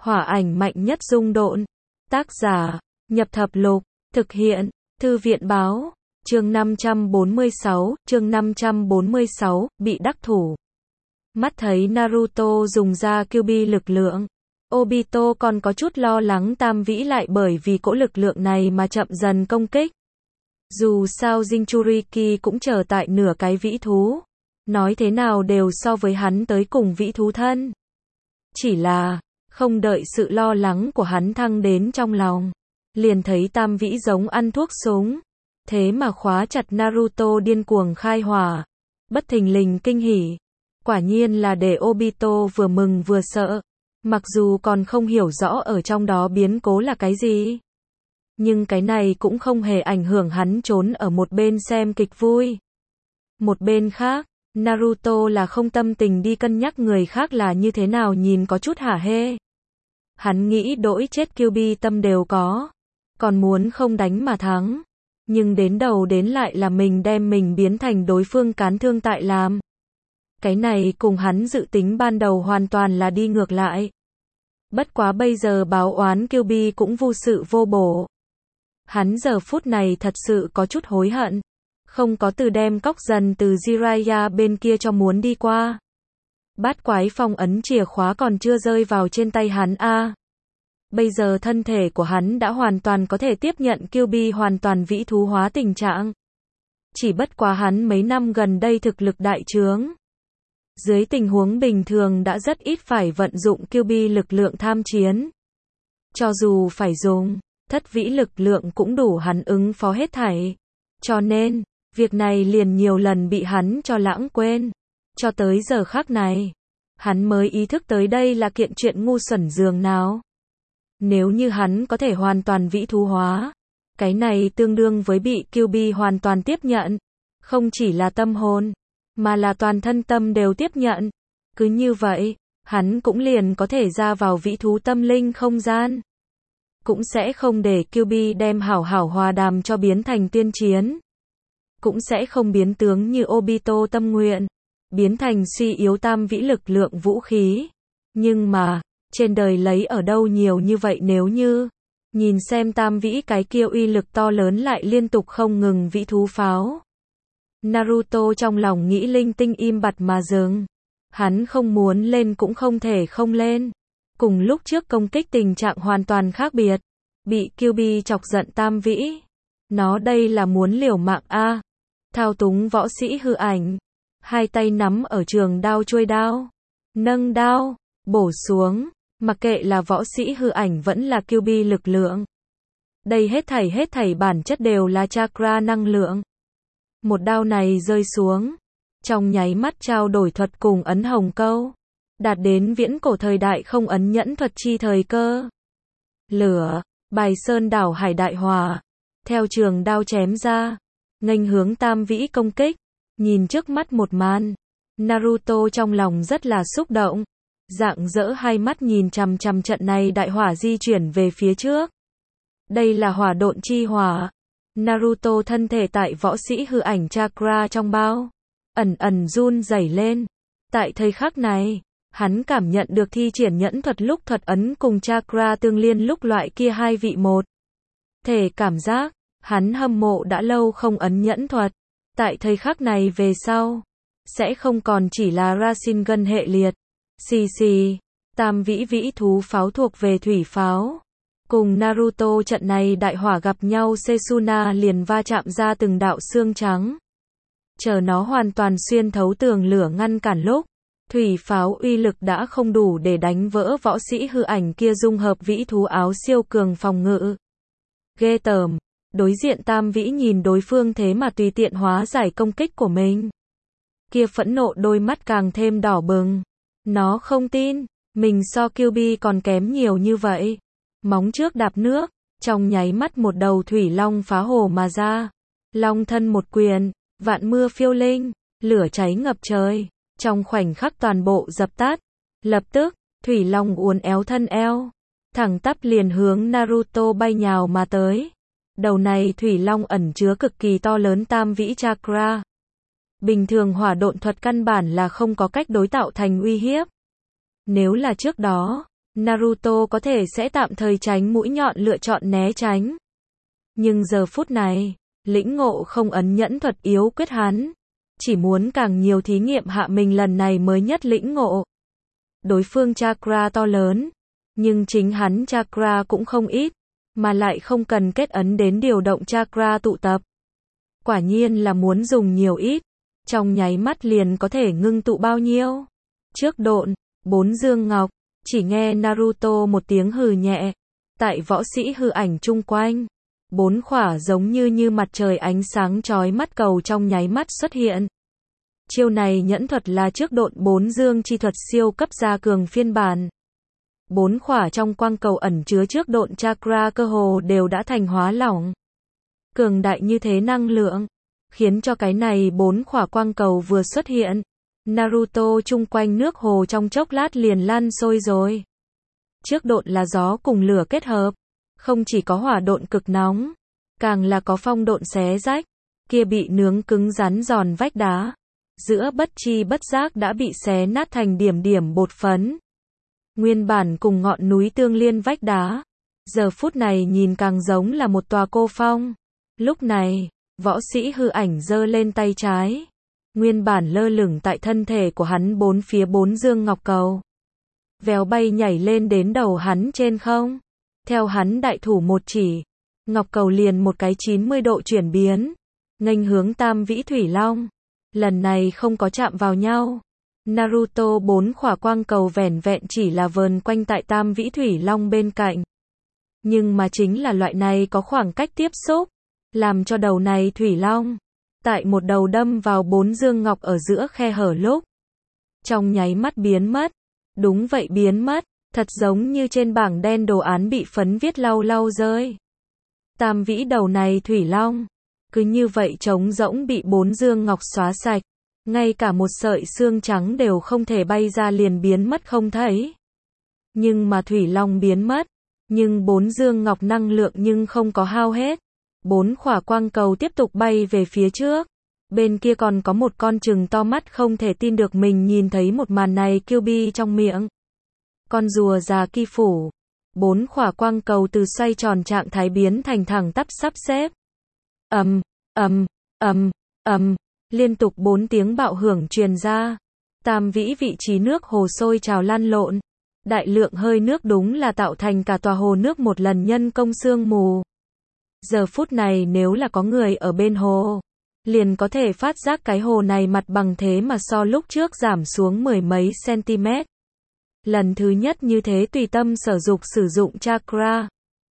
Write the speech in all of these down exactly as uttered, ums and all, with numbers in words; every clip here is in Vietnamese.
Hỏa ảnh mạnh nhất dung độn. Tác giả, Nhập Thập Lục. Thực hiện, Thư viện báo. Chương năm trăm bốn mươi sáu, chương năm trăm bốn mươi sáu, bị đắc thủ. Mắt thấy Naruto dùng ra Kyuubi lực lượng, Obito còn có chút lo lắng Tam Vĩ lại bởi vì cỗ lực lượng này mà chậm dần công kích. Dù sao Jinchuriki cũng chờ tại nửa cái vĩ thú. Nói thế nào đều so với hắn tới cùng vĩ thú thân. Chỉ là, không đợi sự lo lắng của hắn thăng đến trong lòng. Liền thấy Tam Vĩ giống ăn thuốc súng. Thế mà khóa chặt Naruto điên cuồng khai hỏa. Bất thình lình kinh hỉ. Quả nhiên là để Obito vừa mừng vừa sợ. Mặc dù còn không hiểu rõ ở trong đó biến cố là cái gì. Nhưng cái này cũng không hề ảnh hưởng hắn trốn ở một bên xem kịch vui. Một bên khác, Naruto là không tâm tình đi cân nhắc người khác là như thế nào nhìn có chút hả hê. Hắn nghĩ đỗi chết Kyuubi tâm đều có. Còn muốn không đánh mà thắng. Nhưng đến đầu đến lại là mình đem mình biến thành đối phương cán thương tại làm. Cái này cùng hắn dự tính ban đầu hoàn toàn là đi ngược lại. Bất quá bây giờ báo oán Kyuubi cũng vô sự vô bổ. Hắn giờ phút này thật sự có chút hối hận. Không có từ đem cóc dần từ Jiraiya bên kia cho muốn đi qua. Bát quái phong ấn chìa khóa còn chưa rơi vào trên tay hắn a. À, bây giờ thân thể của hắn đã hoàn toàn có thể tiếp nhận Kyuubi hoàn toàn vĩ thú hóa tình trạng. Chỉ bất quá hắn mấy năm gần đây thực lực đại trướng. Dưới tình huống bình thường đã rất ít phải vận dụng Kyuubi lực lượng tham chiến. Cho dù phải dùng, thất vĩ lực lượng cũng đủ hắn ứng phó hết thảy. Cho nên, việc này liền nhiều lần bị hắn cho lãng quên. Cho tới giờ khắc này, hắn mới ý thức tới đây là kiện chuyện ngu xuẩn dường nào. Nếu như hắn có thể hoàn toàn vĩ thú hóa, cái này tương đương với bị Kyuubi hoàn toàn tiếp nhận. Không chỉ là tâm hồn, mà là toàn thân tâm đều tiếp nhận. Cứ như vậy, hắn cũng liền có thể ra vào vĩ thú tâm linh không gian. Cũng sẽ không để Kyuubi đem hảo hảo hòa đàm cho biến thành tuyên chiến. Cũng sẽ không biến tướng như Obito tâm nguyện, biến thành suy yếu tam vĩ lực lượng vũ khí. Nhưng mà, trên đời lấy ở đâu nhiều như vậy nếu như, nhìn xem tam vĩ cái kia uy lực to lớn lại liên tục không ngừng vĩ thú pháo. Naruto trong lòng nghĩ linh tinh im bặt mà dừng. Hắn không muốn lên cũng không thể không lên. Cùng lúc trước công kích tình trạng hoàn toàn khác biệt. Bị Kyuubi chọc giận tam vĩ. Nó đây là muốn liều mạng a. À. Thao túng võ sĩ hư ảnh. Hai tay nắm ở trường đao chuôi đao. Nâng đao, bổ xuống. Mặc kệ là võ sĩ hư ảnh vẫn là Kyuubi lực lượng. Đây hết thảy hết thảy bản chất đều là chakra năng lượng. Một đao này rơi xuống. Trong nháy mắt trao đổi thuật cùng ấn hồng câu. Đạt đến viễn cổ thời đại không ấn nhẫn thuật chi thời cơ. Lửa, bài sơn đảo hải đại hỏa. Theo trường đao chém ra. Nghênh hướng tam vĩ công kích. Nhìn trước mắt một màn. Naruto trong lòng rất là xúc động. Rạng rỡ hai mắt nhìn chằm chằm trận này đại hỏa di chuyển về phía trước. Đây là hỏa độn chi hỏa. Naruto thân thể tại võ sĩ hư ảnh chakra trong bao. Ẩn ẩn run rẩy lên. Tại thời khắc này, hắn cảm nhận được thi triển nhẫn thuật lúc thuật ấn cùng chakra tương liên lúc loại kia hai vị một. Thể cảm giác, hắn hâm mộ đã lâu không ấn nhẫn thuật. Tại thời khắc này về sau, sẽ không còn chỉ là Rasengan hệ liệt. Xì xì, tam vĩ vĩ thú pháo thuộc về thủy pháo. Cùng Naruto trận này đại hỏa gặp nhau Setsuna liền va chạm ra từng đạo xương trắng. Chờ nó hoàn toàn xuyên thấu tường lửa ngăn cản lúc. Thủy pháo uy lực đã không đủ để đánh vỡ võ sĩ hư ảnh kia dung hợp vĩ thú áo siêu cường phòng ngự. Ghê tởm, đối diện tam vĩ nhìn đối phương thế mà tùy tiện hóa giải công kích của mình. Kia phẫn nộ đôi mắt càng thêm đỏ bừng. Nó không tin, mình so Kyuubi còn kém nhiều như vậy. Móng trước đạp nước, trong nháy mắt một đầu thủy long phá hồ mà ra. Long thân một quyền, vạn mưa phiêu linh, lửa cháy ngập trời. Trong khoảnh khắc toàn bộ dập tắt. Lập tức, thủy long uốn éo thân eo. Thẳng tắp liền hướng Naruto bay nhào mà tới. Đầu này thủy long ẩn chứa cực kỳ to lớn tam vĩ chakra. Bình thường hỏa độn thuật căn bản là không có cách đối tạo thành uy hiếp. Nếu là trước đó, Naruto có thể sẽ tạm thời tránh mũi nhọn lựa chọn né tránh. Nhưng giờ phút này, lĩnh ngộ không ấn nhẫn thuật yếu quyết hắn. Chỉ muốn càng nhiều thí nghiệm hạ mình lần này mới nhất lĩnh ngộ. Đối phương chakra to lớn, nhưng chính hắn chakra cũng không ít, mà lại không cần kết ấn đến điều động chakra tụ tập. Quả nhiên là muốn dùng nhiều ít, trong nháy mắt liền có thể ngưng tụ bao nhiêu. Trước độn, bốn dương ngọc, chỉ nghe Naruto một tiếng hừ nhẹ, tại võ sĩ hư ảnh chung quanh, bốn khỏa giống như như mặt trời ánh sáng chói mắt cầu trong nháy mắt xuất hiện. Chiêu này nhẫn thuật là trước độn bốn dương chi thuật siêu cấp gia cường phiên bản. Bốn khỏa trong quang cầu ẩn chứa trước độn chakra cơ hồ đều đã thành hóa lỏng. Cường đại như thế năng lượng, khiến cho cái này bốn khỏa quang cầu vừa xuất hiện, Naruto chung quanh nước hồ trong chốc lát liền lan sôi rồi. Trước độn là gió cùng lửa kết hợp, không chỉ có hỏa độn cực nóng, càng là có phong độn xé rách, kia bị nướng cứng rắn giòn vách đá, giữa bất chi bất giác đã bị xé nát thành điểm điểm bột phấn. Nguyên bản cùng ngọn núi tương liên vách đá, giờ phút này nhìn càng giống là một tòa cô phong. Lúc này, võ sĩ hư ảnh giơ lên tay trái, nguyên bản lơ lửng tại thân thể của hắn bốn phía bốn dương ngọc cầu. Vèo bay nhảy lên đến đầu hắn trên không. Theo hắn đại thủ một chỉ, ngọc cầu liền một cái chín mươi độ chuyển biến, nghênh hướng Tam Vĩ Thủy Long. Lần này không có chạm vào nhau. Naruto bốn khỏa quang cầu vẻn vẹn chỉ là vờn quanh tại Tam Vĩ Thủy Long bên cạnh. Nhưng mà chính là loại này có khoảng cách tiếp xúc, làm cho đầu này Thủy Long, tại một đầu đâm vào bốn dương ngọc ở giữa khe hở lúc. Trong nháy mắt biến mất. Đúng vậy biến mất, thật giống như trên bảng đen đồ án bị phấn viết lau lau rơi. Tam vĩ đầu này Thủy Long, cứ như vậy trống rỗng bị bốn dương ngọc xóa sạch. Ngay cả một sợi xương trắng đều không thể bay ra liền biến mất không thấy. Nhưng mà Thủy Long biến mất, nhưng bốn dương ngọc năng lượng nhưng không có hao hết. Bốn khỏa quang cầu tiếp tục bay về phía trước. Bên kia còn có một con trừng to mắt không thể tin được mình nhìn thấy một màn này Kyuubi trong miệng. Con rùa già kỳ phủ. Bốn khỏa quang cầu từ xoay tròn trạng thái biến thành thẳng tắp sắp xếp. Ầm, ầm, ầm, ầm, liên tục bốn tiếng bạo hưởng truyền ra. Tam vĩ vị trí nước hồ sôi trào lan lộn. Đại lượng hơi nước đúng là tạo thành cả tòa hồ nước một lần nhân công sương mù. Giờ phút này nếu là có người ở bên hồ, liền có thể phát giác cái hồ này mặt bằng thế mà so lúc trước giảm xuống mười mấy cm. Lần thứ nhất như thế tùy tâm sở dục sử dụng chakra.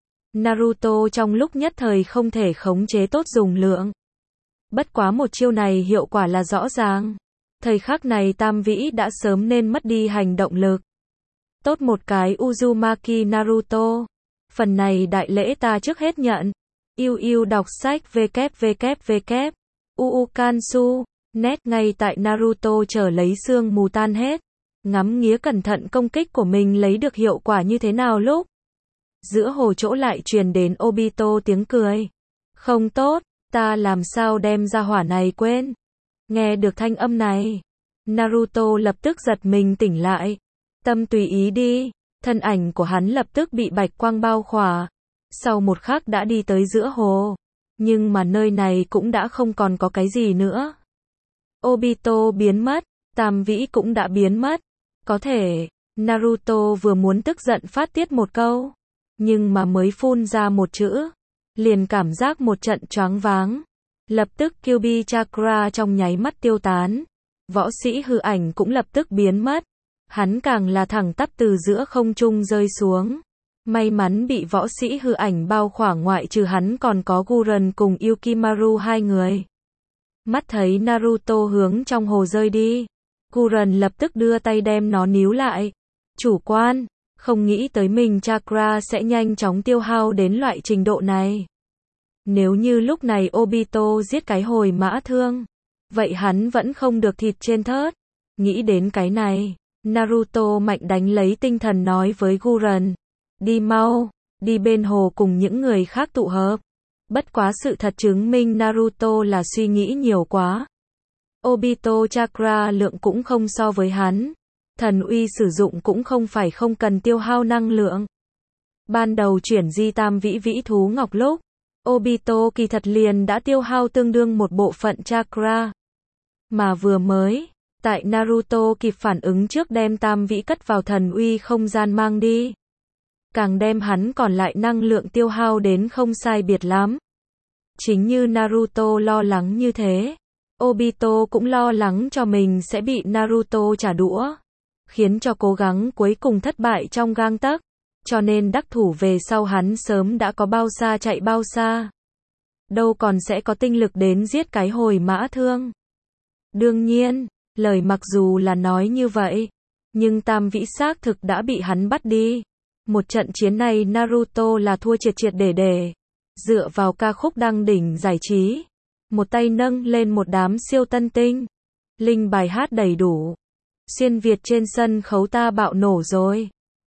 Naruto trong lúc nhất thời không thể khống chế tốt dùng lượng. Bất quá một chiêu này hiệu quả là rõ ràng. Thời khắc này Tam Vĩ đã sớm nên mất đi hành động lực. Tốt một cái Uzumaki Naruto. Phần này đại lễ ta trước hết nhận. Yêu yêu đọc sách www. Uukansu, net ngay tại Naruto chờ lấy sương mù tan hết. Ngắm nghía cẩn thận công kích của mình lấy được hiệu quả như thế nào lúc. Giữa hồ chỗ lại truyền đến Obito tiếng cười. Không tốt, ta làm sao đem ra hỏa này quên. Nghe được thanh âm này, Naruto lập tức giật mình tỉnh lại. Tâm tùy ý đi, thân ảnh của hắn lập tức bị bạch quang bao khỏa. Sau một khắc đã đi tới giữa hồ. Nhưng mà nơi này cũng đã không còn có cái gì nữa. Obito biến mất, Tam Vĩ cũng đã biến mất. Có thể, Naruto vừa muốn tức giận phát tiết một câu. Nhưng mà mới phun ra một chữ. Liền cảm giác một trận choáng váng. Lập tức Kyuubi chakra trong nháy mắt tiêu tán. Võ sĩ hư ảnh cũng lập tức biến mất. Hắn càng là thẳng tắp từ giữa không trung rơi xuống. May mắn bị võ sĩ hư ảnh bao khỏa ngoại trừ hắn còn có Guren cùng Yukimaru hai người. Mắt thấy Naruto hướng trong hồ rơi đi. Guren lập tức đưa tay đem nó níu lại. Chủ quan, không nghĩ tới mình chakra sẽ nhanh chóng tiêu hao đến loại trình độ này. Nếu như lúc này Obito giết cái hồi mã thương, vậy hắn vẫn không được thịt trên thớt. Nghĩ đến cái này, Naruto mạnh đánh lấy tinh thần nói với Guren. Đi mau, đi bên hồ cùng những người khác tụ hợp. Bất quá sự thật chứng minh Naruto là suy nghĩ nhiều quá. Obito chakra lượng cũng không so với hắn. Thần uy sử dụng cũng không phải không cần tiêu hao năng lượng. Ban đầu chuyển di tam vĩ vĩ thú ngọc lúc, Obito kỳ thật liền đã tiêu hao tương đương một bộ phận chakra. Mà vừa mới, tại Naruto kịp phản ứng trước đem tam vĩ cất vào thần uy không gian mang đi. Càng đem hắn còn lại năng lượng tiêu hao đến không sai biệt lắm. Chính như Naruto lo lắng như thế, Obito cũng lo lắng cho mình sẽ bị Naruto trả đũa, khiến cho cố gắng cuối cùng thất bại trong gang tấc, cho nên đắc thủ về sau hắn sớm đã có bao xa chạy bao xa. Đâu còn sẽ có tinh lực đến giết cái hồi mã thương. Đương nhiên, lời mặc dù là nói như vậy, nhưng tam vĩ xác thực đã bị hắn bắt đi. Một trận chiến này Naruto là thua triệt triệt để để. Dựa vào ca khúc đăng đỉnh giải trí, một tay nâng lên một đám siêu tân tinh, linh bài hát đầy đủ, xuyên Việt trên sân khấu ta bạo nổ rồi.